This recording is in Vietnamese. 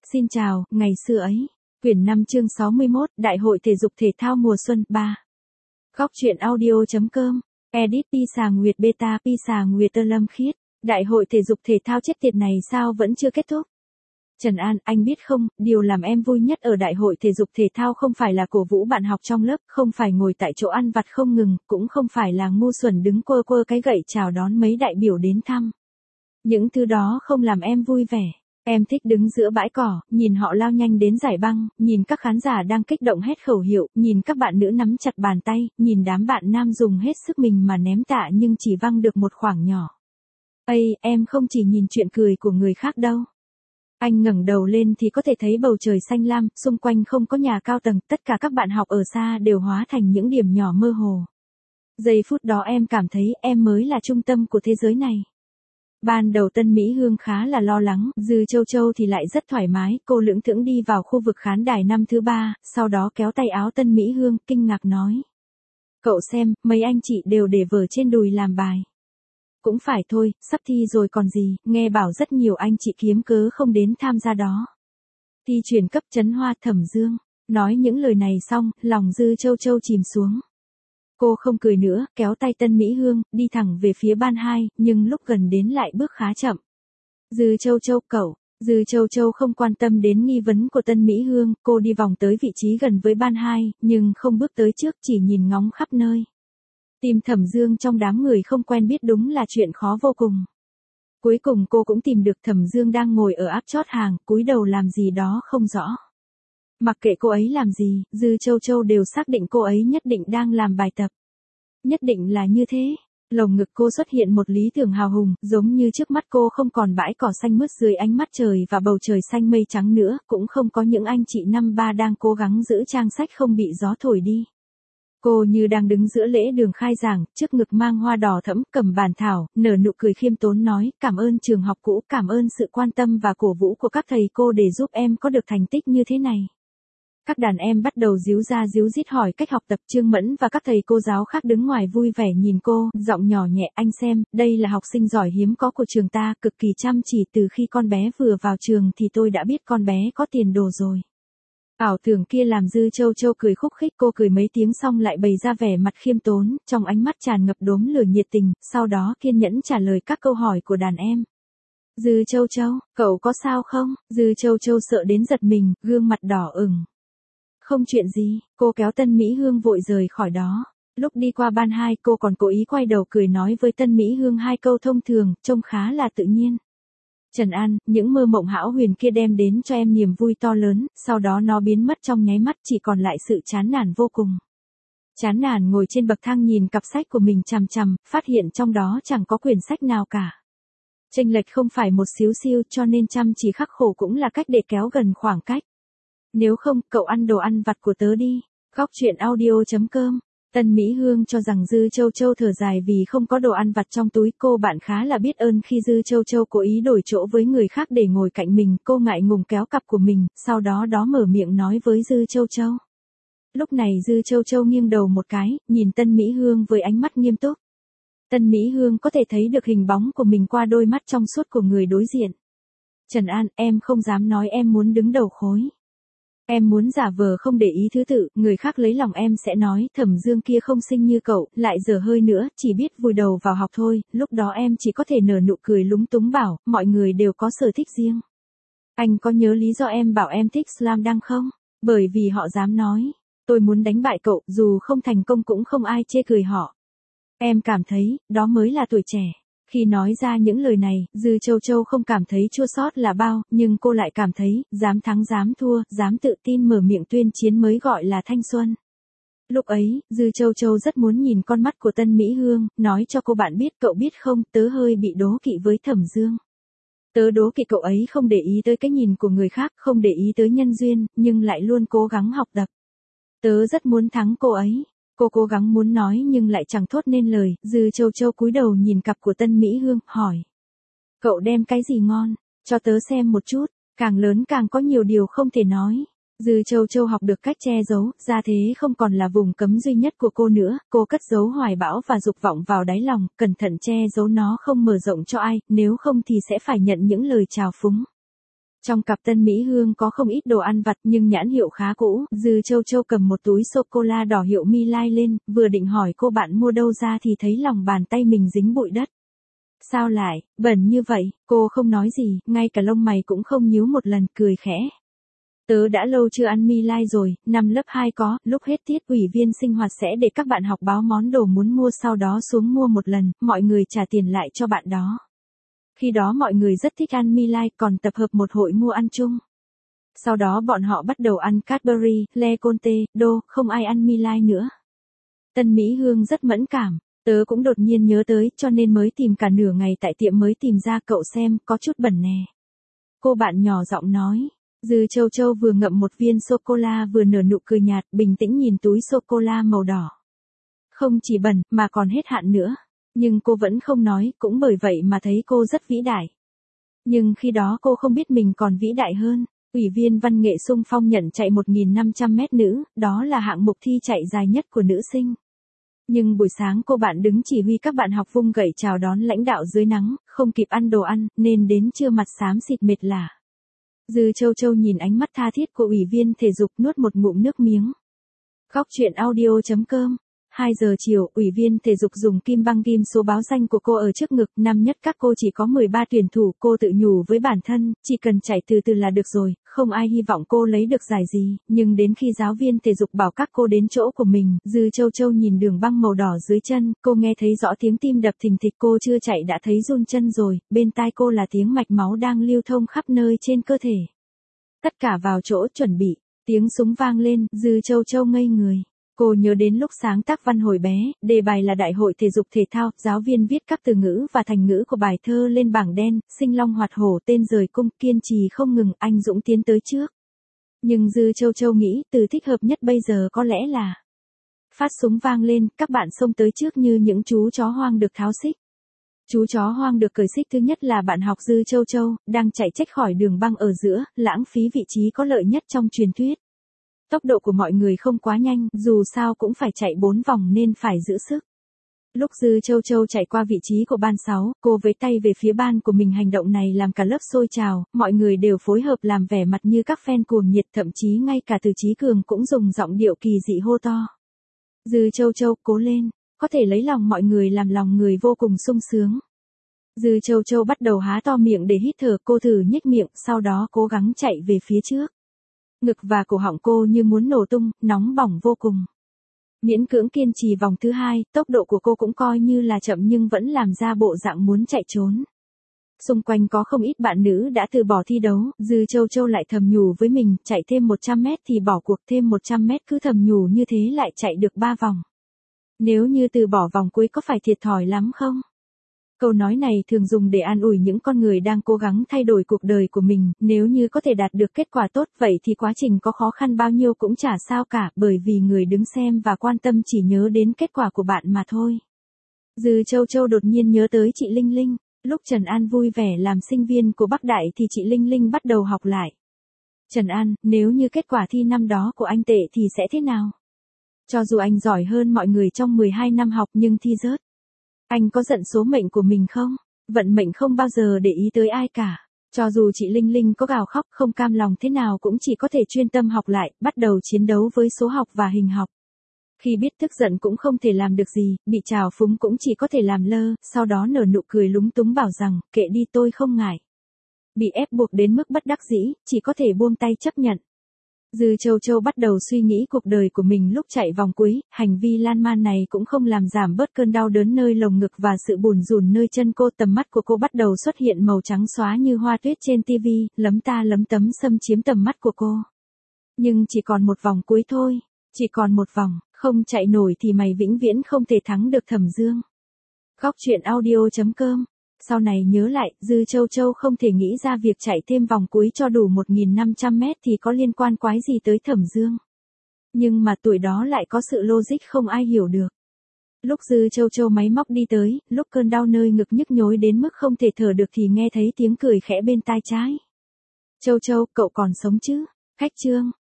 Xin chào, ngày xưa ấy. Quyển 5 chương 61, Đại hội thể dục thể thao mùa xuân 3. Góc truyện audio.com. Edit Pisa Nguyệt Beta Pisa Nguyệt Tơ Lâm Khiết. Đại hội thể dục thể thao chết tiệt này sao vẫn chưa kết thúc? Trần An, anh biết không, điều làm em vui nhất ở đại hội thể dục thể thao không phải là cổ vũ bạn học trong lớp, không phải ngồi tại chỗ ăn vặt không ngừng, cũng không phải là ngu xuẩn đứng quơ quơ cái gậy chào đón mấy đại biểu đến thăm. Những thứ đó không làm em vui vẻ. Em thích đứng giữa bãi cỏ, nhìn họ lao nhanh đến giải băng, nhìn các khán giả đang kích động hét khẩu hiệu, nhìn các bạn nữ nắm chặt bàn tay, nhìn đám bạn nam dùng hết sức mình mà ném tạ nhưng chỉ văng được một khoảng nhỏ. Ây, em không chỉ nhìn chuyện cười của người khác đâu. Anh ngẩng đầu lên thì có thể thấy bầu trời xanh lam, xung quanh không có nhà cao tầng, tất cả các bạn học ở xa đều hóa thành những điểm nhỏ mơ hồ. Giây phút đó em cảm thấy em mới là trung tâm của thế giới này. Ban đầu Tân Mỹ Hương khá là lo lắng, Dư Châu Châu thì lại rất thoải mái, cô lững thững đi vào khu vực khán đài năm thứ 3, sau đó kéo tay áo Tân Mỹ Hương, kinh ngạc nói. Cậu xem, mấy anh chị đều để vở trên đùi làm bài. Cũng phải thôi, sắp thi rồi còn gì, nghe bảo rất nhiều anh chị kiếm cớ không đến tham gia đó. Thi chuyển cấp Trấn Hoa Thẩm Dương, nói những lời này xong, lòng Dư Châu Châu chìm xuống. Cô không cười nữa, kéo tay Tân Mỹ Hương, đi thẳng về phía ban 2, nhưng lúc gần đến lại bước khá chậm. Dư Châu Châu cậu, Dư Châu Châu không quan tâm đến nghi vấn của Tân Mỹ Hương, cô đi vòng tới vị trí gần với ban 2, nhưng không bước tới trước chỉ nhìn ngóng khắp nơi. Tìm Thẩm Dương trong đám người không quen biết đúng là chuyện khó vô cùng. Cuối cùng cô cũng tìm được Thẩm Dương đang ngồi ở áp chót hàng, cúi đầu làm gì đó không rõ. Mặc kệ cô ấy làm gì, Dư Châu Châu đều xác định cô ấy nhất định đang làm bài tập. Nhất định là như thế. Lồng ngực cô xuất hiện một lý tưởng hào hùng, giống như trước mắt cô không còn bãi cỏ xanh mướt dưới ánh mắt trời và bầu trời xanh mây trắng nữa, cũng không có những anh chị năm 3 đang cố gắng giữ trang sách không bị gió thổi đi. Cô như đang đứng giữa lễ đường khai giảng, trước ngực mang hoa đỏ thẫm, cầm bàn thảo, nở nụ cười khiêm tốn nói, cảm ơn trường học cũ, cảm ơn sự quan tâm và cổ vũ của các thầy cô để giúp em có được thành tích như thế này. Các đàn em bắt đầu díu ra díu dít hỏi cách học tập. Trương Mẫn và các thầy cô giáo khác đứng ngoài vui vẻ nhìn cô, giọng nhỏ nhẹ, anh xem, đây là học sinh giỏi hiếm có của trường ta, cực kỳ chăm chỉ, từ khi con bé vừa vào trường thì tôi đã biết con bé có tiền đồ rồi. Ảo tưởng kia làm Dư Châu Châu cười khúc khích, cô cười mấy tiếng xong lại bày ra vẻ mặt khiêm tốn, trong ánh mắt tràn ngập đốm lửa nhiệt tình, sau đó kiên nhẫn trả lời các câu hỏi của đàn em. Dư Châu Châu, cậu có sao không? Dư Châu Châu sợ đến giật mình, gương mặt đỏ ửng. Không chuyện gì, cô kéo Tân Mỹ Hương vội rời khỏi đó. Lúc đi qua ban 2 cô còn cố ý quay đầu cười nói với Tân Mỹ Hương 2 câu thông thường, trông khá là tự nhiên. Trần An, những mơ mộng hão huyền kia đem đến cho em niềm vui to lớn, sau đó nó biến mất trong nháy mắt, chỉ còn lại sự chán nản vô cùng. Chán nản ngồi trên bậc thang nhìn cặp sách của mình chằm chằm, phát hiện trong đó chẳng có quyển sách nào cả. Chênh lệch không phải một xíu xiu, cho nên chăm chỉ khắc khổ cũng là cách để kéo gần khoảng cách. Nếu không, cậu ăn đồ ăn vặt của tớ đi. Góc truyện audio.com. Tân Mỹ Hương cho rằng Dư Châu Châu thở dài vì không có đồ ăn vặt trong túi. Cô bạn khá là biết ơn khi Dư Châu Châu cố ý đổi chỗ với người khác để ngồi cạnh mình. Cô ngại ngùng kéo cặp của mình, sau đó mở miệng nói với Dư Châu Châu. Lúc này Dư Châu Châu nghiêng đầu một cái, nhìn Tân Mỹ Hương với ánh mắt nghiêm túc. Tân Mỹ Hương có thể thấy được hình bóng của mình qua đôi mắt trong suốt của người đối diện. Trần An, em không dám nói em muốn đứng đầu khối. Em muốn giả vờ không để ý thứ tự, người khác lấy lòng em sẽ nói, Thẩm Dương kia không xinh như cậu, lại dở hơi nữa, chỉ biết vùi đầu vào học thôi, lúc đó em chỉ có thể nở nụ cười lúng túng bảo, mọi người đều có sở thích riêng. Anh có nhớ lý do em bảo em thích slam dunk không? Bởi vì họ dám nói, tôi muốn đánh bại cậu, dù không thành công cũng không ai chê cười họ. Em cảm thấy, đó mới là tuổi trẻ. Khi nói ra những lời này, Dư Châu Châu không cảm thấy chua xót là bao, nhưng cô lại cảm thấy, dám thắng dám thua, dám tự tin mở miệng tuyên chiến mới gọi là thanh xuân. Lúc ấy, Dư Châu Châu rất muốn nhìn con mắt của Tân Mỹ Hương, nói cho cô bạn biết, cậu biết không, tớ hơi bị đố kỵ với Thẩm Dương. Tớ đố kỵ cậu ấy không để ý tới cái nhìn của người khác, không để ý tới nhân duyên, nhưng lại luôn cố gắng học tập. Tớ rất muốn thắng cô ấy. Cô cố gắng muốn nói nhưng lại chẳng thốt nên lời, Dư Châu Châu cúi đầu nhìn cặp của Tân Mỹ Hương, hỏi. Cậu đem cái gì ngon, cho tớ xem một chút, càng lớn càng có nhiều điều không thể nói. Dư Châu Châu học được cách che giấu, ra thế không còn là vùng cấm duy nhất của cô nữa, cô cất giấu hoài bão và dục vọng vào đáy lòng, cẩn thận che giấu nó không mở rộng cho ai, nếu không thì sẽ phải nhận những lời trào phúng. Trong cặp Tân Mỹ Hương có không ít đồ ăn vặt nhưng nhãn hiệu khá cũ, Dư Châu Châu cầm một túi sô-cô-la đỏ hiệu My Lai lên, vừa định hỏi cô bạn mua đâu ra thì thấy lòng bàn tay mình dính bụi đất. Sao lại, bẩn như vậy, cô không nói gì, ngay cả lông mày cũng không nhíu một lần, cười khẽ. Tớ đã lâu chưa ăn My Lai rồi, năm lớp 2 có, lúc hết tiết ủy viên sinh hoạt sẽ để các bạn học báo món đồ muốn mua sau đó xuống mua một lần, mọi người trả tiền lại cho bạn đó. Khi đó mọi người rất thích ăn My Lai còn tập hợp một hội mua ăn chung. Sau đó bọn họ bắt đầu ăn Cadbury, Le Conte, Đô, không ai ăn My Lai nữa. Tân Mỹ Hương rất mẫn cảm, tớ cũng đột nhiên nhớ tới cho nên mới tìm cả nửa ngày tại tiệm mới tìm ra cậu xem, có chút bẩn nè. Cô bạn nhỏ giọng nói. Dư Châu Châu vừa ngậm một viên sô-cô-la vừa nở nụ cười nhạt, bình tĩnh nhìn túi sô-cô-la màu đỏ. Không chỉ bẩn, mà còn hết hạn nữa. Nhưng cô vẫn không nói, cũng bởi vậy mà thấy cô rất vĩ đại. Nhưng khi đó cô không biết mình còn vĩ đại hơn. Ủy viên văn nghệ xung phong nhận chạy 1.500 mét nữ, đó là hạng mục thi chạy dài nhất của nữ sinh. Nhưng buổi sáng cô bạn đứng chỉ huy các bạn học vung gậy chào đón lãnh đạo dưới nắng, không kịp ăn đồ ăn, nên đến trưa mặt xám xịt mệt lả. Dư Châu Châu nhìn ánh mắt tha thiết của ủy viên thể dục nuốt một ngụm nước miếng. Góc truyện audio.com 2 giờ chiều, ủy viên thể dục dùng kim băng ghim số báo danh của cô ở trước ngực, năm nhất các cô chỉ có 13 tuyển thủ, cô tự nhủ với bản thân, chỉ cần chạy từ từ là được rồi, không ai hy vọng cô lấy được giải gì, nhưng đến khi giáo viên thể dục bảo các cô đến chỗ của mình, Dư Châu Châu nhìn đường băng màu đỏ dưới chân, cô nghe thấy rõ tiếng tim đập thình thịch, cô chưa chạy đã thấy run chân rồi, bên tai cô là tiếng mạch máu đang lưu thông khắp nơi trên cơ thể. Tất cả vào chỗ chuẩn bị, tiếng súng vang lên, Dư Châu Châu ngây người. Cô nhớ đến lúc sáng tác văn hồi bé, đề bài là đại hội thể dục thể thao, giáo viên viết các từ ngữ và thành ngữ của bài thơ lên bảng đen, sinh long hoạt hổ tên rời cung, kiên trì không ngừng, anh dũng tiến tới trước. Nhưng Dư Châu Châu nghĩ từ thích hợp nhất bây giờ có lẽ là phát súng vang lên, các bạn xông tới trước như những chú chó hoang được tháo xích. Chú chó hoang được cởi xích thứ nhất là bạn học Dư Châu Châu, đang chạy chếch khỏi đường băng ở giữa, lãng phí vị trí có lợi nhất trong truyền thuyết. Tốc độ của mọi người không quá nhanh, dù sao cũng phải chạy 4 vòng nên phải giữ sức. Lúc Dư Châu Châu chạy qua vị trí của ban 6, cô với tay về phía ban của mình, hành động này làm cả lớp sôi trào, mọi người đều phối hợp làm vẻ mặt như các fan cuồng nhiệt, thậm chí ngay cả Từ Chí Cường cũng dùng giọng điệu kỳ dị hô to. Dư Châu Châu, cố lên, có thể lấy lòng mọi người làm lòng người vô cùng sung sướng. Dư Châu Châu bắt đầu há to miệng để hít thở, cô thử nhếch miệng, sau đó cố gắng chạy về phía trước. Ngực và cổ họng cô như muốn nổ tung, nóng bỏng vô cùng. Miễn cưỡng kiên trì vòng thứ 2, tốc độ của cô cũng coi như là chậm nhưng vẫn làm ra bộ dạng muốn chạy trốn. Xung quanh có không ít bạn nữ đã từ bỏ thi đấu, Dư Châu Châu lại thầm nhủ với mình, chạy thêm 100 mét thì bỏ cuộc, thêm 100 mét cứ thầm nhủ như thế lại chạy được 3 vòng. Nếu như từ bỏ vòng cuối có phải thiệt thòi lắm không? Câu nói này thường dùng để an ủi những con người đang cố gắng thay đổi cuộc đời của mình, nếu như có thể đạt được kết quả tốt vậy thì quá trình có khó khăn bao nhiêu cũng chả sao cả, bởi vì người đứng xem và quan tâm chỉ nhớ đến kết quả của bạn mà thôi. Dư Châu Châu đột nhiên nhớ tới chị Linh Linh, lúc Trần An vui vẻ làm sinh viên của Bắc Đại thì chị Linh Linh bắt đầu học lại. Trần An, nếu như kết quả thi năm đó của anh tệ thì sẽ thế nào? Cho dù anh giỏi hơn mọi người trong 12 năm học nhưng thi rớt. Anh có giận số mệnh của mình không? Vận mệnh không bao giờ để ý tới ai cả. Cho dù chị Linh Linh có gào khóc không cam lòng thế nào cũng chỉ có thể chuyên tâm học lại, bắt đầu chiến đấu với số học và hình học. Khi biết tức giận cũng không thể làm được gì, bị trào phúng cũng chỉ có thể làm lơ, sau đó nở nụ cười lúng túng bảo rằng, kệ đi tôi không ngại. Bị ép buộc đến mức bất đắc dĩ, chỉ có thể buông tay chấp nhận. Dư Châu Châu bắt đầu suy nghĩ cuộc đời của mình lúc chạy vòng cuối, hành vi lan man này cũng không làm giảm bớt cơn đau đớn nơi lồng ngực và sự bủn rủn nơi chân cô, tầm mắt của cô bắt đầu xuất hiện màu trắng xóa như hoa tuyết trên tivi, lấm ta lấm tấm xâm chiếm tầm mắt của cô. Nhưng chỉ còn một vòng cuối thôi, chỉ còn một vòng, không chạy nổi thì mày vĩnh viễn không thể thắng được Thẩm Dương. Góc truyện audio.com. Sau này nhớ lại, Dư Châu Châu không thể nghĩ ra việc chạy thêm vòng cuối cho đủ 1.500 mét thì có liên quan quái gì tới Thẩm Dương. Nhưng mà tuổi đó lại có sự logic không ai hiểu được. Lúc Dư Châu Châu máy móc đi tới, lúc cơn đau nơi ngực nhức nhối đến mức không thể thở được thì nghe thấy tiếng cười khẽ bên tai trái. Châu Châu, cậu còn sống chứ? Khách Trương.